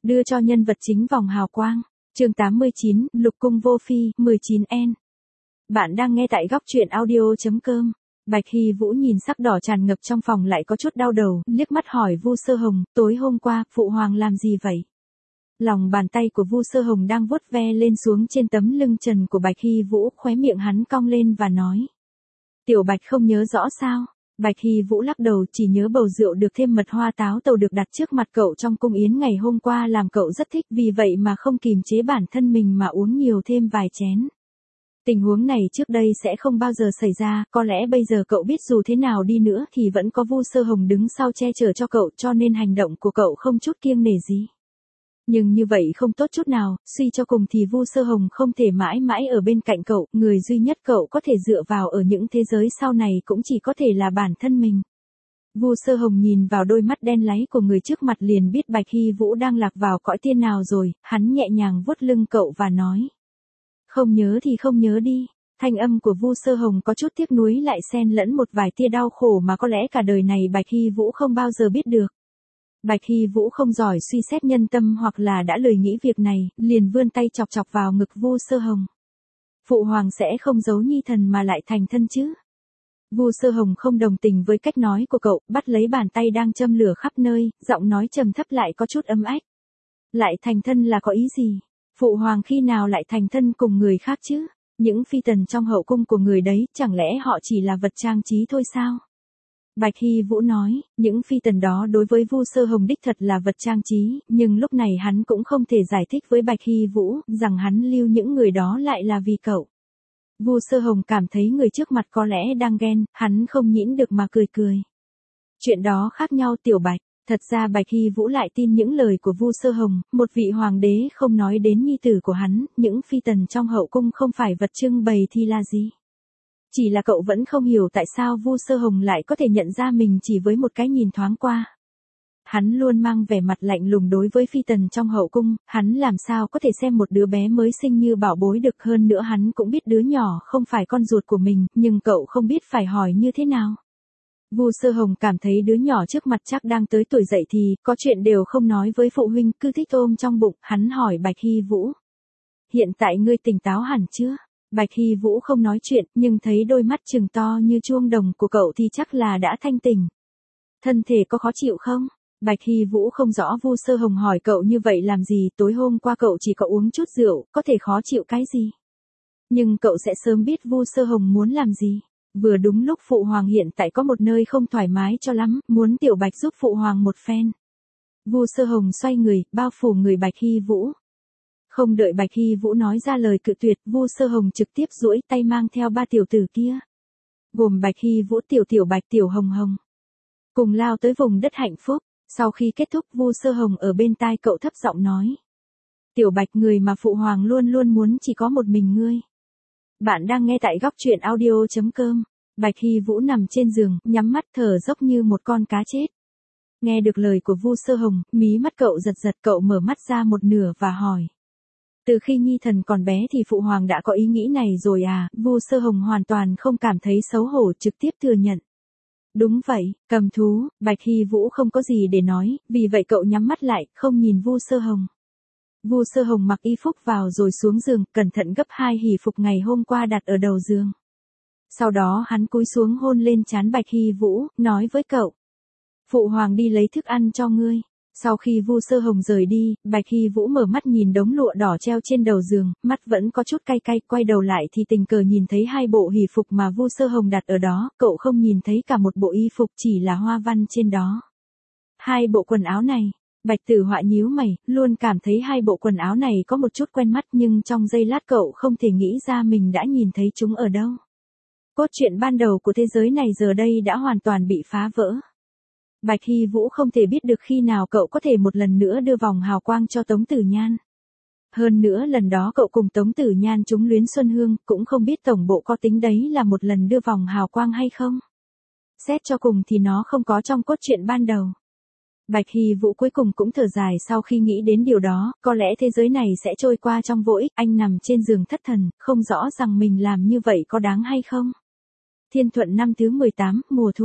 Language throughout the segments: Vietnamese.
đưa cho nhân vật chính vòng hào quang. Chương 89, Lục cung vô phi, 19N. Bạn đang nghe tại góc truyện audio.com. Bạch Hy Vũ nhìn sắc đỏ tràn ngập trong phòng lại có chút đau đầu, liếc mắt hỏi Vu Sơ Hồng, tối hôm qua, phụ hoàng làm gì vậy? Lòng bàn tay của Vu Sơ Hồng đang vuốt ve lên xuống trên tấm lưng trần của Bạch Hy Vũ, khóe miệng hắn cong lên và nói. Tiểu Bạch không nhớ rõ sao? Bạch Hy Vũ lắc đầu, chỉ nhớ bầu rượu được thêm mật hoa táo tàu được đặt trước mặt cậu trong cung yến ngày hôm qua làm cậu rất thích, vì vậy mà không kìm chế bản thân mình mà uống nhiều thêm vài chén. Tình huống này trước đây sẽ không bao giờ xảy ra, có lẽ bây giờ cậu biết dù thế nào đi nữa thì vẫn có Vu Sơ Hồng đứng sau che chở cho cậu, cho nên hành động của cậu không chút kiêng nể gì. Nhưng như vậy không tốt chút nào, suy cho cùng thì Vu Sơ Hồng không thể mãi mãi ở bên cạnh cậu, người duy nhất cậu có thể dựa vào ở những thế giới sau này cũng chỉ có thể là bản thân mình. Vu Sơ Hồng nhìn vào đôi mắt đen láy của người trước mặt liền biết Bạch Hy Vũ đang lạc vào cõi tiên nào rồi, hắn nhẹ nhàng vuốt lưng cậu và nói. Không nhớ thì không nhớ đi. Thanh âm của Vu Sơ Hồng có chút tiếc nuối lại xen lẫn một vài tia đau khổ mà có lẽ cả đời này Bạch Hy Vũ không bao giờ biết được. Bạch Hy Vũ không giỏi suy xét nhân tâm hoặc là đã lười nghĩ việc này, liền vươn tay chọc chọc vào ngực Vu Sơ Hồng. Phụ hoàng sẽ không giấu nhi thần mà lại thành thân chứ? Vu Sơ Hồng không đồng tình với cách nói của cậu, bắt lấy bàn tay đang châm lửa khắp nơi, giọng nói trầm thấp lại có chút ấm ách. Lại thành thân là có ý gì? Phụ hoàng khi nào lại thành thân cùng người khác chứ? Những phi tần trong hậu cung của người đấy, chẳng lẽ họ chỉ là vật trang trí thôi sao? Bạch Hy Vũ nói, những phi tần đó đối với Vu Sơ Hồng đích thật là vật trang trí, nhưng lúc này hắn cũng không thể giải thích với Bạch Hy Vũ, rằng hắn lưu những người đó lại là vì cậu. Vu Sơ Hồng cảm thấy người trước mặt có lẽ đang ghen, hắn không nhịn được mà cười cười. Chuyện đó khác nhau Tiểu Bạch. Thật ra Bạch Hy Vũ lại tin những lời của Vu Sơ Hồng, một vị hoàng đế không nói đến nhi tử của hắn, những phi tần trong hậu cung không phải vật trưng bày thì là gì. Chỉ là cậu vẫn không hiểu tại sao Vu Sơ Hồng lại có thể nhận ra mình chỉ với một cái nhìn thoáng qua. Hắn luôn mang vẻ mặt lạnh lùng đối với phi tần trong hậu cung, hắn làm sao có thể xem một đứa bé mới sinh như bảo bối được, hơn nữa hắn cũng biết đứa nhỏ không phải con ruột của mình, nhưng cậu không biết phải hỏi như thế nào. Vu Sơ Hồng cảm thấy đứa nhỏ trước mặt chắc đang tới tuổi dậy thì, có chuyện đều không nói với phụ huynh, cứ thích ôm trong bụng, hắn hỏi Bạch Hy Vũ. Hiện tại ngươi tỉnh táo hẳn chưa? Bạch Hy Vũ không nói chuyện, nhưng thấy đôi mắt trừng to như chuông đồng của cậu thì chắc là đã thanh tỉnh. Thân thể có khó chịu không? Bạch Hy Vũ không rõ Vu Sơ Hồng hỏi cậu như vậy làm gì, tối hôm qua cậu chỉ có uống chút rượu, có thể khó chịu cái gì? Nhưng cậu sẽ sớm biết Vu Sơ Hồng muốn làm gì. Vừa đúng lúc phụ hoàng hiện tại có một nơi không thoải mái cho lắm, muốn Tiểu Bạch giúp phụ hoàng một phen. Vu Sơ Hồng xoay người, bao phủ người Bạch Hy Vũ. Không đợi Bạch Hy Vũ nói ra lời cự tuyệt, Vu Sơ Hồng trực tiếp duỗi tay mang theo ba tiểu tử kia. Gồm Bạch Hy Vũ, Tiểu Bạch, Tiểu Hồng Hồng. Cùng lao tới vùng đất hạnh phúc, sau khi kết thúc Vu Sơ Hồng ở bên tai cậu thấp giọng nói. Tiểu Bạch, người mà phụ hoàng luôn luôn muốn chỉ có một mình ngươi. Bạn đang nghe tại góc truyện audio.com. Bạch Hy Vũ nằm trên giường, nhắm mắt thở dốc như một con cá chết. Nghe được lời của Vu Sơ Hồng, mí mắt cậu giật giật, cậu mở mắt ra một nửa và hỏi. Từ khi nhi thần còn bé thì phụ hoàng đã có ý nghĩ này rồi à? Vu Sơ Hồng hoàn toàn không cảm thấy xấu hổ, trực tiếp thừa nhận. Đúng vậy, cầm thú. Bạch Hy Vũ không có gì để nói, vì vậy cậu nhắm mắt lại, không nhìn Vu Sơ Hồng. Vu Sơ Hồng mặc y phục vào rồi xuống giường, cẩn thận gấp 2 hỷ phục ngày hôm qua đặt ở đầu giường. Sau đó hắn cúi xuống hôn lên trán Bạch Hy Vũ, nói với cậu. Phụ hoàng đi lấy thức ăn cho ngươi. Sau khi Vu Sơ Hồng rời đi, Bạch Hy Vũ mở mắt nhìn đống lụa đỏ treo trên đầu giường, mắt vẫn có chút cay cay, quay đầu lại thì tình cờ nhìn thấy 2 bộ hỷ phục mà Vu Sơ Hồng đặt ở đó, cậu không nhìn thấy cả một bộ y phục, chỉ là hoa văn trên đó. 2 bộ quần áo này. Bạch Tử Họa nhíu mày, luôn cảm thấy 2 bộ quần áo này có một chút quen mắt, nhưng trong giây lát cậu không thể nghĩ ra mình đã nhìn thấy chúng ở đâu. Cốt truyện ban đầu của thế giới này giờ đây đã hoàn toàn bị phá vỡ. Bạch Hy Vũ không thể biết được khi nào cậu có thể một lần nữa đưa vòng hào quang cho Tống Tử Nhan. Hơn nữa lần đó cậu cùng Tống Tử Nhan trúng luyến Xuân Hương, cũng không biết tổng bộ có tính đấy là một lần đưa vòng hào quang hay không. Xét cho cùng thì nó không có trong cốt truyện ban đầu. Bạch Hy Vũ cuối cùng cũng thở dài sau khi nghĩ đến điều đó, có lẽ thế giới này sẽ trôi qua trong vô ích, anh nằm trên giường thất thần, không rõ rằng mình làm như vậy có đáng hay không. Thiên Thuận năm thứ 18, mùa thu.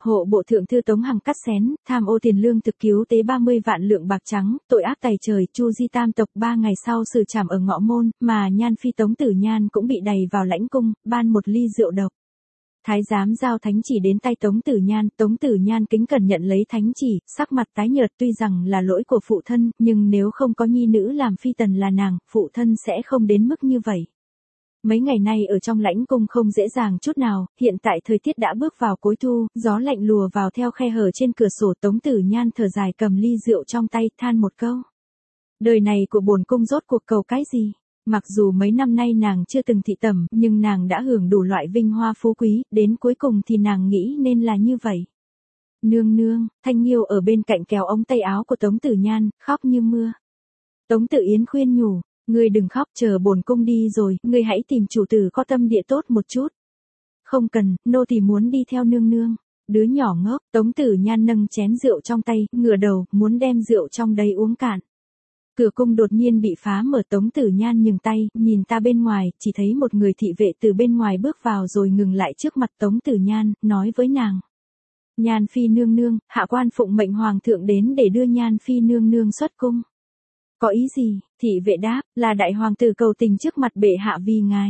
hộ bộ thượng thư Tống Hằng cắt xén, tham ô tiền lương thực cứu tế 30 vạn lượng bạc trắng, tội ác tày trời, Chu Di tam tộc 3 ngày sau xử trảm ở Ngọ Môn, mà Nhan Phi Tống Tử Nhan cũng bị đày vào lãnh cung, ban một ly rượu độc. Thái giám giao thánh chỉ đến tay Tống Tử Nhan kính cẩn nhận lấy thánh chỉ, sắc mặt tái nhợt, tuy rằng là lỗi của phụ thân, nhưng nếu không có nhi nữ làm phi tần là nàng, phụ thân sẽ không đến mức như vậy. Mấy ngày nay ở trong lãnh cung không dễ dàng chút nào, hiện tại thời tiết đã bước vào cuối thu, gió lạnh lùa vào theo khe hở trên cửa sổ. Tống Tử Nhan thở dài cầm ly rượu trong tay, than một câu. Đời này của bổn cung rốt cuộc cầu cái gì? Mặc dù mấy năm nay nàng chưa từng thị tẩm, nhưng nàng đã hưởng đủ loại vinh hoa phú quý, đến cuối cùng thì nàng nghĩ nên là như vậy. Nương nương, Thanh Nghiêu ở bên cạnh kéo ống tay áo của Tống Tử Nhan, khóc như mưa. Tống Tử Yến khuyên nhủ, ngươi đừng khóc, chờ bổn cung đi rồi, ngươi hãy tìm chủ tử có tâm địa tốt một chút. Không cần, nô tỳ muốn đi theo nương nương. Đứa nhỏ ngốc. Tống Tử Nhan nâng chén rượu trong tay, ngửa đầu, muốn đem rượu trong đấy uống cạn. Cửa cung đột nhiên bị phá mở. Tống Tử Nhan nhường tay, nhìn ta bên ngoài, chỉ thấy một người thị vệ từ bên ngoài bước vào rồi ngừng lại trước mặt Tống Tử Nhan, nói với nàng. Nhan Phi nương nương, hạ quan phụng mệnh hoàng thượng đến để đưa Nhan Phi nương nương xuất cung. Có ý gì? Thị vệ đáp, là đại hoàng tử cầu tình trước mặt bệ hạ vì ngài.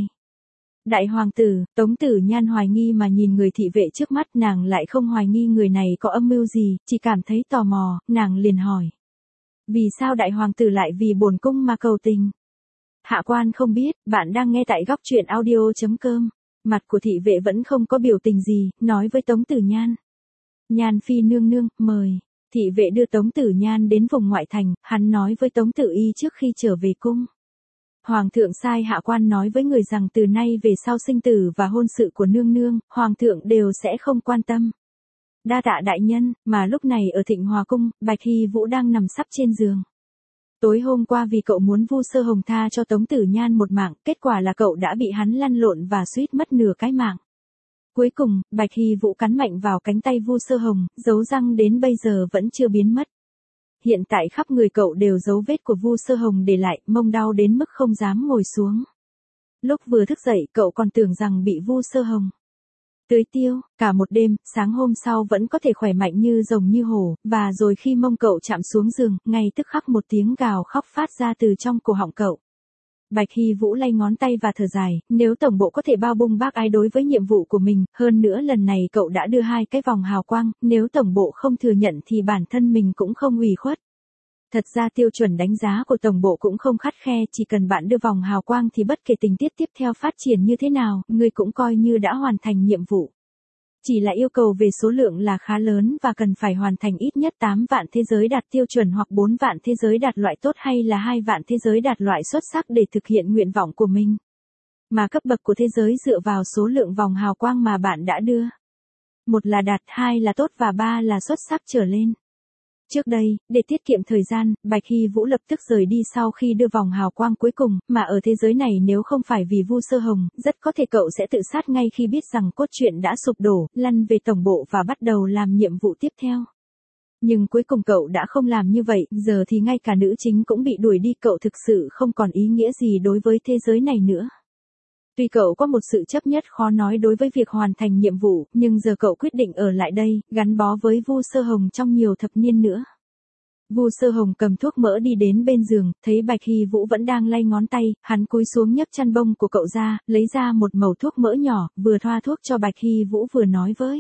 Đại hoàng tử. Tống Tử Nhan hoài nghi mà nhìn người thị vệ trước mắt, nàng lại không hoài nghi người này có âm mưu gì, chỉ cảm thấy tò mò, nàng liền hỏi. Vì sao đại hoàng tử lại vì bổn cung mà cầu tình? Hạ quan không biết, bạn đang nghe tại góc truyện audio.com. Mặt của thị vệ vẫn không có biểu tình gì, nói với Tống Tử Nhan. Nhan Phi nương nương, mời. Thị vệ đưa Tống Tử Nhan đến vùng ngoại thành, hắn nói với Tống Tử Y trước khi trở về cung. Hoàng thượng sai hạ quan nói với người rằng từ nay về sau sinh tử và hôn sự của nương nương, hoàng thượng đều sẽ không quan tâm. Đa tạ đại nhân. Mà lúc này ở Thịnh Hòa cung, Bạch Hy Vũ đang nằm sắp trên giường. Tối hôm qua vì cậu muốn Vu Sơ Hồng tha cho Tống Tử Nhan một mạng, kết quả là cậu đã bị hắn lăn lộn và suýt mất nửa cái mạng. Cuối cùng, Bạch Hy Vũ cắn mạnh vào cánh tay Vu Sơ Hồng, dấu răng đến bây giờ vẫn chưa biến mất. Hiện tại khắp người cậu đều dấu vết của Vu Sơ Hồng để lại, mông đau đến mức không dám ngồi xuống. Lúc vừa thức dậy, cậu còn tưởng rằng bị Vu Sơ Hồng tưới tiêu, cả một đêm, sáng hôm sau vẫn có thể khỏe mạnh như rồng như hổ, và rồi khi mông cậu chạm xuống giường, ngay tức khắc một tiếng gào khóc phát ra từ trong cổ họng cậu. Bạch Hy Vũ lay ngón tay và thở dài, nếu tổng bộ có thể bao bung bác ái đối với nhiệm vụ của mình, hơn nữa lần này cậu đã đưa 2 cái vòng hào quang, nếu tổng bộ không thừa nhận thì bản thân mình cũng không ủy khuất. Thật ra tiêu chuẩn đánh giá của tổng bộ cũng không khắt khe, chỉ cần bạn đưa vòng hào quang thì bất kể tình tiết tiếp theo phát triển như thế nào, ngươi cũng coi như đã hoàn thành nhiệm vụ. Chỉ là yêu cầu về số lượng là khá lớn và cần phải hoàn thành ít nhất 8 vạn thế giới đạt tiêu chuẩn hoặc 4 vạn thế giới đạt loại tốt hay là 2 vạn thế giới đạt loại xuất sắc để thực hiện nguyện vọng của mình. Mà cấp bậc của thế giới dựa vào số lượng vòng hào quang mà bạn đã đưa. 1 là đạt, 2 là tốt và 3 là xuất sắc trở lên. Trước đây, để tiết kiệm thời gian, Bạch Hy Vũ lập tức rời đi sau khi đưa vòng hào quang cuối cùng, mà ở thế giới này nếu không phải vì Vu Sơ Hồng, rất có thể cậu sẽ tự sát ngay khi biết rằng cốt truyện đã sụp đổ, lăn về tổng bộ và bắt đầu làm nhiệm vụ tiếp theo. Nhưng cuối cùng cậu đã không làm như vậy, giờ thì ngay cả nữ chính cũng bị đuổi đi, cậu thực sự không còn ý nghĩa gì đối với thế giới này nữa. Tuy cậu có một sự chấp nhất khó nói đối với việc hoàn thành nhiệm vụ, nhưng giờ cậu quyết định ở lại đây, gắn bó với Vu Sơ Hồng trong nhiều thập niên nữa. Vu Sơ Hồng cầm thuốc mỡ đi đến bên giường, thấy Bạch Hy Vũ vẫn đang lay ngón tay, hắn cúi xuống nhấc chăn bông của cậu ra, lấy ra một mẩu thuốc mỡ nhỏ, vừa thoa thuốc cho Bạch Hy Vũ vừa nói với.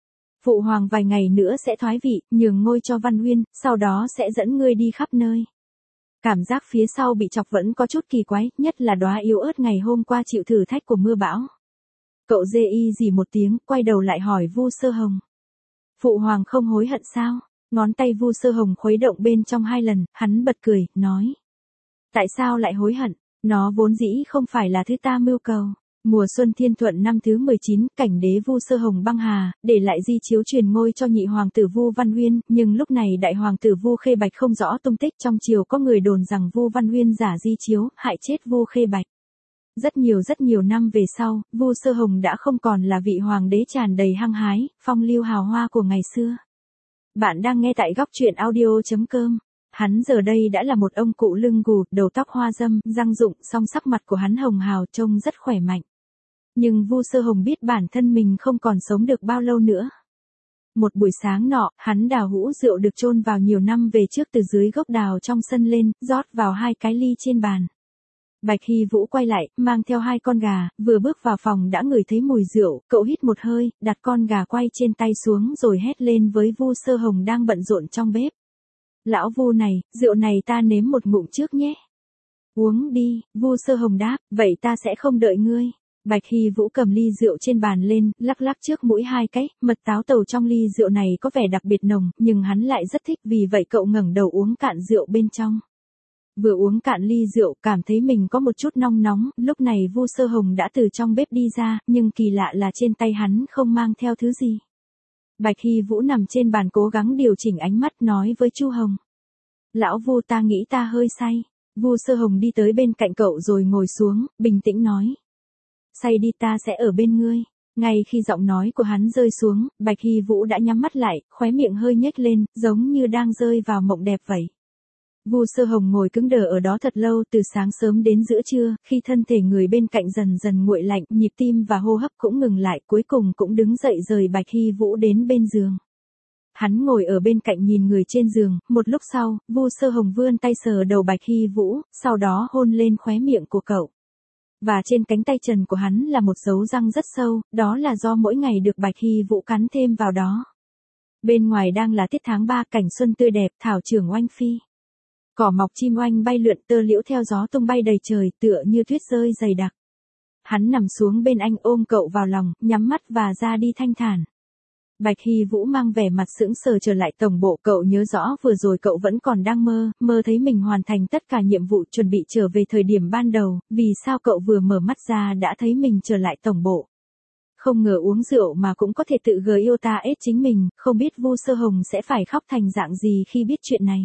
Phụ hoàng vài ngày nữa sẽ thoái vị, nhường ngôi cho Văn Huyên, sau đó sẽ dẫn ngươi đi khắp nơi. Cảm giác phía sau bị chọc vẫn có chút kỳ quái, nhất là đóa yếu ớt ngày hôm qua chịu thử thách của mưa bão. Cậu dê y gì một tiếng, quay đầu lại hỏi Vu Sơ Hồng. Phụ hoàng không hối hận sao? Ngón tay Vu Sơ Hồng khuấy động bên trong 2 lần, hắn bật cười, nói. Tại sao lại hối hận? Nó vốn dĩ không phải là thứ ta mưu cầu. Mùa xuân Thiên Thuận năm thứ 19, cảnh đế Vu Sơ Hồng băng hà, để lại di chiếu truyền ngôi cho nhị hoàng tử Vu Văn Huyên, nhưng lúc này đại hoàng tử Vu Khê Bạch không rõ tung tích, trong triều có người đồn rằng Vu Văn Huyên giả di chiếu, hại chết Vu Khê Bạch. Rất nhiều năm về sau, Vu Sơ Hồng đã không còn là vị hoàng đế tràn đầy hăng hái, phong lưu hào hoa của ngày xưa. Bạn đang nghe tại góc truyện audio.com. Hắn giờ đây đã là một ông cụ lưng gù, đầu tóc hoa râm, răng rụng, song sắc mặt của hắn hồng hào trông rất khỏe mạnh. Nhưng Vu Sơ Hồng biết bản thân mình không còn sống được bao lâu nữa. Một buổi sáng nọ, hắn đào hũ rượu được chôn vào nhiều năm về trước từ dưới gốc đào trong sân lên, rót vào 2 cái ly trên bàn. Bạch Hy Vũ quay lại, mang theo 2 con gà, vừa bước vào phòng đã ngửi thấy mùi rượu, cậu hít một hơi, đặt con gà quay trên tay xuống rồi hét lên với Vu Sơ Hồng đang bận rộn trong bếp. Lão Vu này, rượu này ta nếm một ngụm trước nhé. Uống đi, Vu Sơ Hồng đáp, vậy ta sẽ không đợi ngươi. Bạch Hy Vũ cầm ly rượu trên bàn lên, lắc lắc trước mũi 2 cái, mật táo tàu trong ly rượu này có vẻ đặc biệt nồng, nhưng hắn lại rất thích vì vậy cậu ngẩng đầu uống cạn rượu bên trong. Vừa uống cạn ly rượu, cảm thấy mình có một chút nóng nóng, lúc này Vu Sơ Hồng đã từ trong bếp đi ra, nhưng kỳ lạ là trên tay hắn không mang theo thứ gì. Bạch Hy Vũ nằm trên bàn cố gắng điều chỉnh ánh mắt nói với Chu Hồng. Lão Vu, ta nghĩ ta hơi say. Vu Sơ Hồng đi tới bên cạnh cậu rồi ngồi xuống, bình tĩnh nói. Say đi, ta sẽ ở bên ngươi. Ngay khi giọng nói của hắn rơi xuống, Bạch Hy Vũ đã nhắm mắt lại, khóe miệng hơi nhếch lên, giống như đang rơi vào mộng đẹp vậy. Vu Sơ Hồng ngồi cứng đờ ở đó thật lâu, từ sáng sớm đến giữa trưa, khi thân thể người bên cạnh dần dần nguội lạnh, nhịp tim và hô hấp cũng ngừng lại, cuối cùng cũng đứng dậy rời Bạch Hy Vũ đến bên giường. Hắn ngồi ở bên cạnh nhìn người trên giường, một lúc sau, Vu Sơ Hồng vươn tay sờ đầu Bạch Hy Vũ, sau đó hôn lên khóe miệng của cậu. Và trên cánh tay trần của hắn là một dấu răng rất sâu, đó là do mỗi ngày được Bạch Hy Vũ cắn thêm vào đó. Bên ngoài đang là tiết tháng 3, cảnh xuân tươi đẹp, thảo trưởng oanh phi. Cỏ mọc chim oanh bay lượn, tơ liễu theo gió tung bay đầy trời, tựa như tuyết rơi dày đặc. Hắn nằm xuống bên anh ôm cậu vào lòng, nhắm mắt và ra đi thanh thản. Bạch Hy Vũ mang vẻ mặt sững sờ trở lại tổng bộ, cậu nhớ rõ vừa rồi cậu vẫn còn đang mơ thấy mình hoàn thành tất cả nhiệm vụ chuẩn bị trở về thời điểm ban đầu, vì sao cậu vừa mở mắt ra đã thấy mình trở lại tổng bộ. Không ngờ uống rượu mà cũng có thể tự yêu ta ết chính mình, không biết Vu Sơ Hồng sẽ phải khóc thành dạng gì khi biết chuyện này.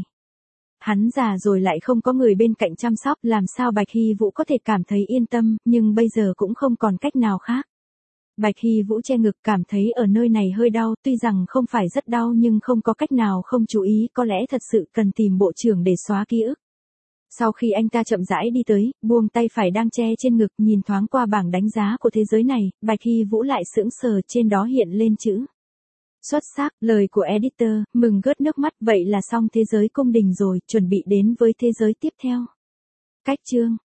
Hắn già rồi lại không có người bên cạnh chăm sóc, làm sao Bạch Hy Vũ có thể cảm thấy yên tâm, nhưng bây giờ cũng không còn cách nào khác. Bạch Hy Vũ che ngực, cảm thấy ở nơi này hơi đau, tuy rằng không phải rất đau nhưng không có cách nào không chú ý, có lẽ thật sự cần tìm bộ trưởng để xóa ký ức. Sau khi anh ta chậm rãi đi tới, buông tay phải đang che trên ngực, nhìn thoáng qua bảng đánh giá của thế giới này, Bạch Hy Vũ lại sững sờ, trên đó hiện lên chữ. Xuất sắc, lời của editor, mừng gớt nước mắt, vậy là xong thế giới cung đình rồi, chuẩn bị đến với thế giới tiếp theo. Cách chương